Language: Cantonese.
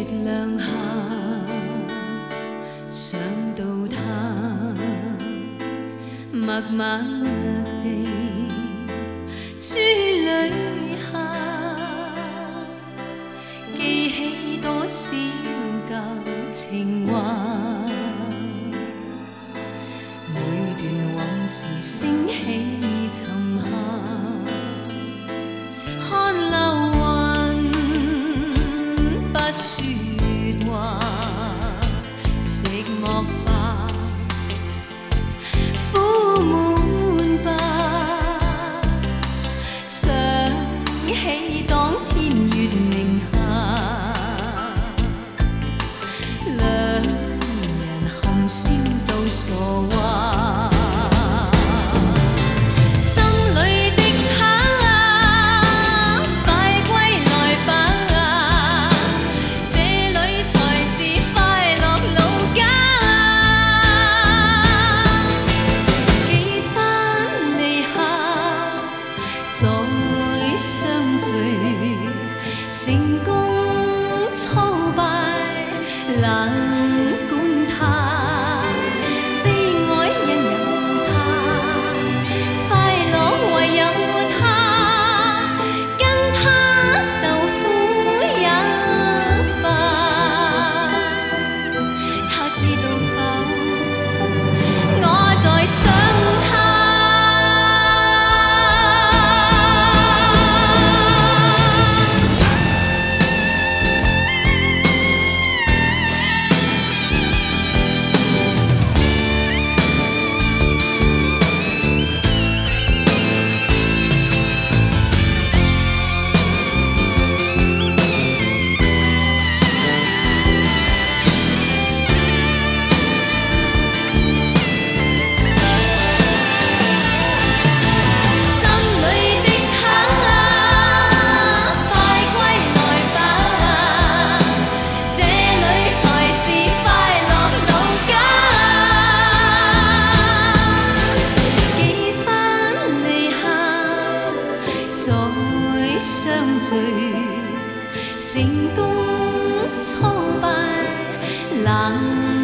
亮下，想到他，默默地珠里下，记起多少旧情话，每段往事升起沉下，看流云不说话，寂寞吧，苦闷吧，想起当天月明下，两人含笑到傻话。心里的他啊，快歸來吧，這裏才是快樂路家。記返離合，再相聚，成功挫敗冷管他，悲哀因有他，快樂唯有他，跟他受苦也罷。他知道否？我在想他。再相聚，成功挫敗冷。